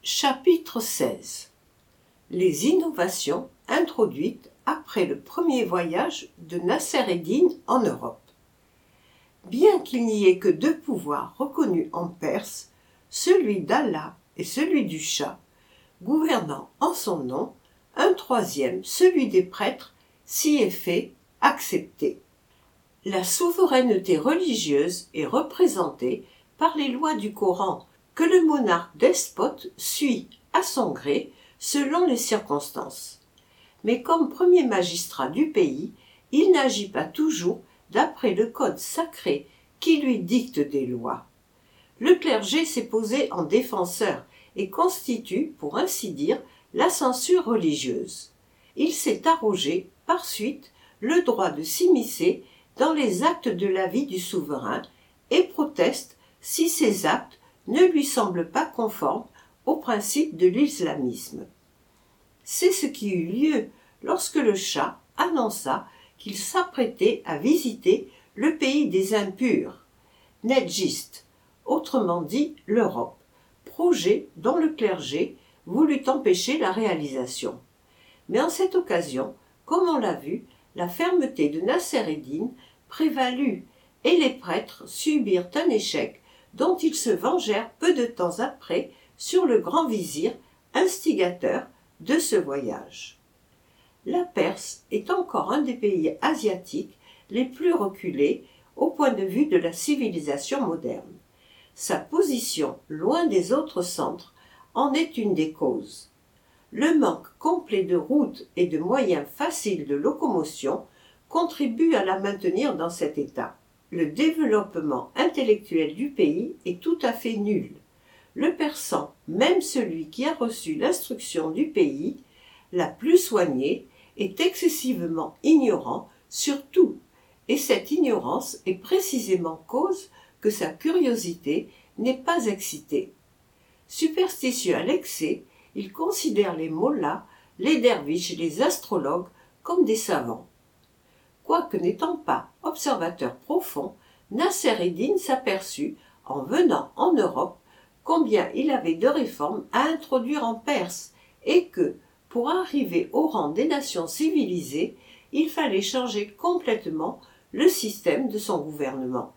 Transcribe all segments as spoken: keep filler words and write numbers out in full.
Chapitre seize. Les innovations introduites après le premier voyage de Nasser-ed-Din en Europe. Bien qu'il n'y ait que deux pouvoirs reconnus en Perse, celui d'Allah et celui du Shah, gouvernant en son nom, un troisième, celui des prêtres, s'y est fait accepter. La souveraineté religieuse est représentée par les lois du Coran que le monarque despote suit à son gré selon les circonstances. Mais comme premier magistrat du pays, il n'agit pas toujours d'après le code sacré qui lui dicte des lois. Le clergé s'est posé en défenseur et constitue, pour ainsi dire, la censure religieuse. Il s'est arrogé, par suite, le droit de s'immiscer dans les actes de la vie du souverain et proteste si ces actes ne lui semblent pas conformes aux principes de l'islamisme. C'est ce qui eut lieu lorsque le Shah annonça qu'il s'apprêtait à visiter le pays des impurs, Nedjist, autrement dit l'Europe, projet dont le clergé voulut empêcher la réalisation. Mais en cette occasion, comme on l'a vu, la fermeté de Nasser-ed-Din prévalut et les prêtres subirent un échec dont ils se vengèrent peu de temps après sur le grand vizir, instigateur de ce voyage. La Perse est encore un des pays asiatiques les plus reculés au point de vue de la civilisation moderne. Sa position loin des autres centres en est une des causes. Le manque complet de routes et de moyens faciles de locomotion contribue à la maintenir dans cet état. Le développement intellectuel du pays est tout à fait nul. Le persan, même celui qui a reçu l'instruction du pays, la plus soignée, est excessivement ignorant sur tout, et cette ignorance est précisément cause que sa curiosité n'est pas excitée. Superstitieux à l'excès, il considère les mollahs, les derviches et les astrologues comme des savants. Quoique n'étant pas observateur profond, Nasser-ed-Din s'aperçut, en venant en Europe, combien il avait de réformes à introduire en Perse et que, pour arriver au rang des nations civilisées, il fallait changer complètement le système de son gouvernement.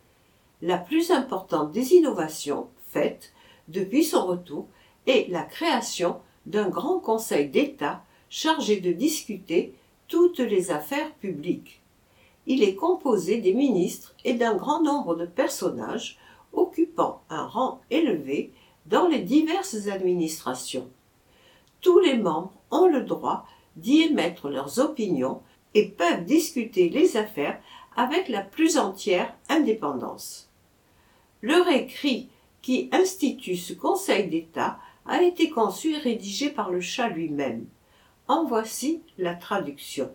La plus importante des innovations faites depuis son retour est la création d'un grand conseil d'État chargé de discuter toutes les affaires publiques. Il est composé des ministres et d'un grand nombre de personnages occupant un rang élevé dans les diverses administrations. Tous les membres ont le droit d'y émettre leurs opinions et peuvent discuter les affaires avec la plus entière indépendance. Le écrit qui institue ce Conseil d'État a été conçu et rédigé par le Shah lui-même. En voici la traduction.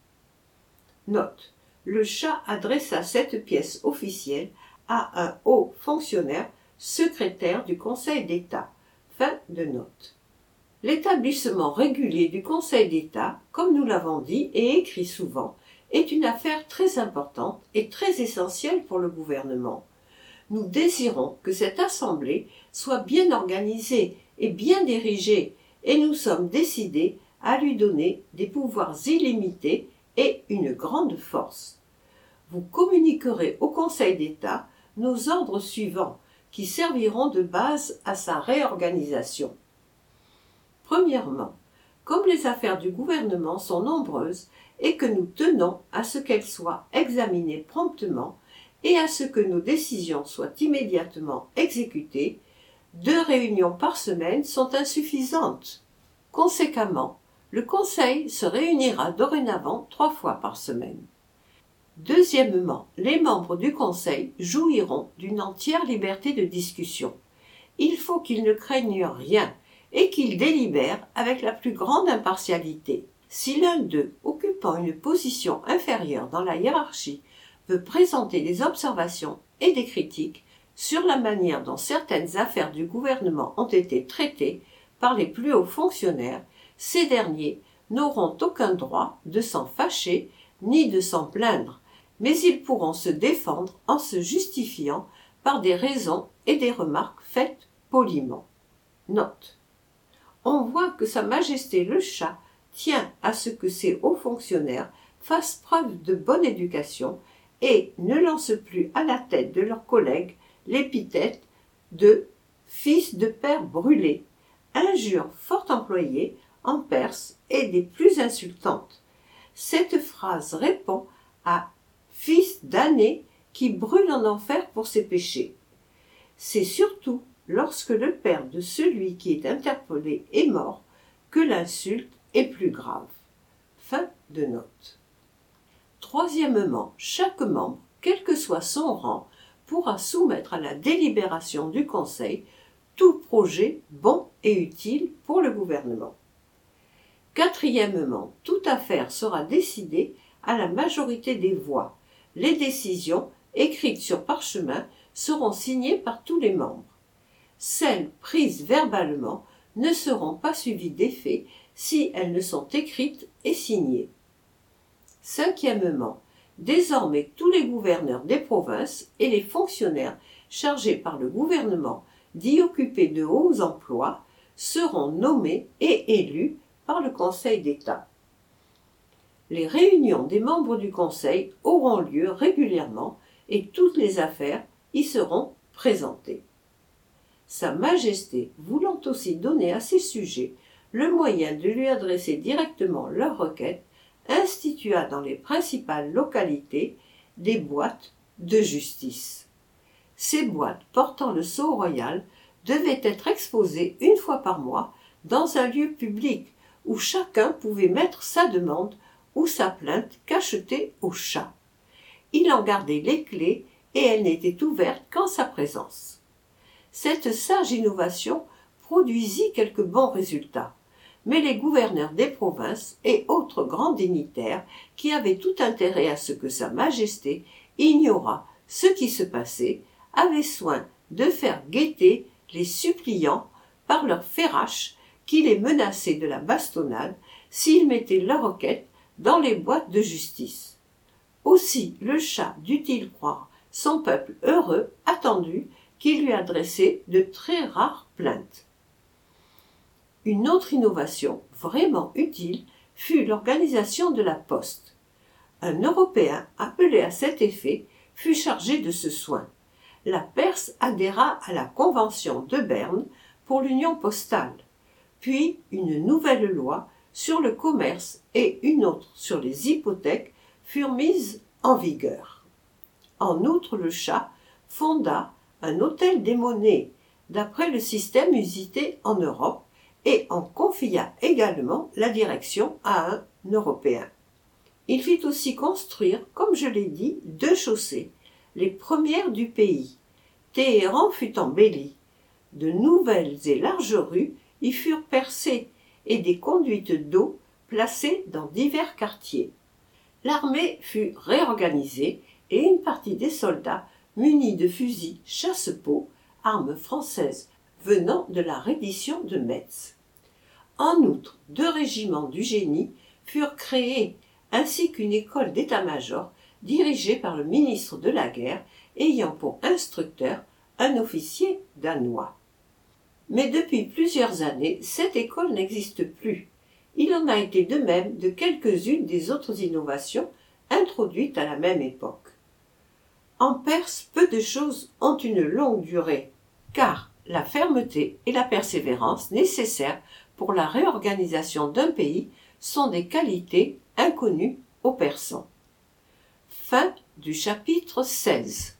Note. Le Shah adressa cette pièce officielle à un haut fonctionnaire, secrétaire du Conseil d'État. Fin de note. L'établissement régulier du Conseil d'État, comme nous l'avons dit et écrit souvent, est une affaire très importante et très essentielle pour le gouvernement. Nous désirons que cette assemblée soit bien organisée et bien dirigée, et nous sommes décidés à lui donner des pouvoirs illimités et une grande force. Vous communiquerez au Conseil d'État nos ordres suivants, qui serviront de base à sa réorganisation. Premièrement, comme les affaires du gouvernement sont nombreuses et que nous tenons à ce qu'elles soient examinées promptement et à ce que nos décisions soient immédiatement exécutées, deux réunions par semaine sont insuffisantes. Conséquemment, le Conseil se réunira dorénavant trois fois par semaine. Deuxièmement, les membres du Conseil jouiront d'une entière liberté de discussion. Il faut qu'ils ne craignent rien et qu'ils délibèrent avec la plus grande impartialité. Si l'un d'eux, occupant une position inférieure dans la hiérarchie, veut présenter des observations et des critiques sur la manière dont certaines affaires du gouvernement ont été traitées par les plus hauts fonctionnaires, ces derniers n'auront aucun droit de s'en fâcher ni de s'en plaindre, mais ils pourront se défendre en se justifiant par des raisons et des remarques faites poliment. Note. on voit que Sa Majesté le Shah tient à ce que ses hauts fonctionnaires fassent preuve de bonne éducation et ne lancent plus à la tête de leurs collègues l'épithète de « fils de père brûlé », injure fort employée en Perse et des plus insultantes. Cette phrase répond à « fils damné qui brûle en enfer pour ses péchés ». C'est surtout lorsque le père de celui qui est interpellé est mort que l'insulte est plus grave. Fin de note. Troisièmement, chaque membre, quel que soit son rang, pourra soumettre à la délibération du Conseil tout projet bon et utile pour le gouvernement. Quatrièmement, toute affaire sera décidée à la majorité des voix. Les décisions, écrites sur parchemin, seront signées par tous les membres. Celles prises verbalement ne seront pas suivies d'effet si elles ne sont écrites et signées. Cinquièmement, désormais tous les gouverneurs des provinces et les fonctionnaires chargés par le gouvernement d'y occuper de hauts emplois seront nommés et élus par le Conseil d'État. Les réunions des membres du Conseil auront lieu régulièrement et toutes les affaires y seront présentées. Sa Majesté, voulant aussi donner à ces sujets le moyen de lui adresser directement leurs requêtes, institua dans les principales localités des boîtes de justice. Ces boîtes portant le sceau royal devaient être exposées une fois par mois dans un lieu public où chacun pouvait mettre sa demande ou sa plainte cachetée au Shah. Il en gardait les clés et elle n'était ouverte qu'en sa présence. Cette sage innovation produisit quelques bons résultats, mais les gouverneurs des provinces et autres grands dignitaires qui avaient tout intérêt à ce que Sa Majesté ignorât ce qui se passait avaient soin de faire guetter les suppliants par leurs féraches qui les menaçaient de la bastonnade s'ils mettaient leurs requêtes dans les boîtes de justice. Aussi le Shah dut-il croire son peuple heureux, attendu, qui lui adressait de très rares plaintes. Une autre innovation vraiment utile fut l'organisation de la poste. Un Européen appelé à cet effet fut chargé de ce soin. La Perse adhéra à la Convention de Berne pour l'union postale, puis une nouvelle loi sur le commerce et une autre sur les hypothèques furent mises en vigueur. En outre, le Shah fonda un hôtel des monnaies d'après le système usité en Europe et en confia également la direction à un Européen. Il fit aussi construire, comme je l'ai dit, deux chaussées, les premières du pays. Téhéran fut embellie. De nouvelles et larges rues y furent percées et des conduites d'eau placées dans divers quartiers. L'armée fut réorganisée et une partie des soldats munis de fusils chasse-peau, armes françaises venant de la reddition de Metz. En outre, deux régiments du génie furent créés, ainsi qu'une école d'état-major dirigée par le ministre de la Guerre, ayant pour instructeur un officier danois. Mais depuis plusieurs années, cette école n'existe plus. Il en a été de même de quelques-unes des autres innovations introduites à la même époque. En Perse, peu de choses ont une longue durée, car la fermeté et la persévérance nécessaires pour la réorganisation d'un pays sont des qualités inconnues aux Persans. Fin du chapitre seize.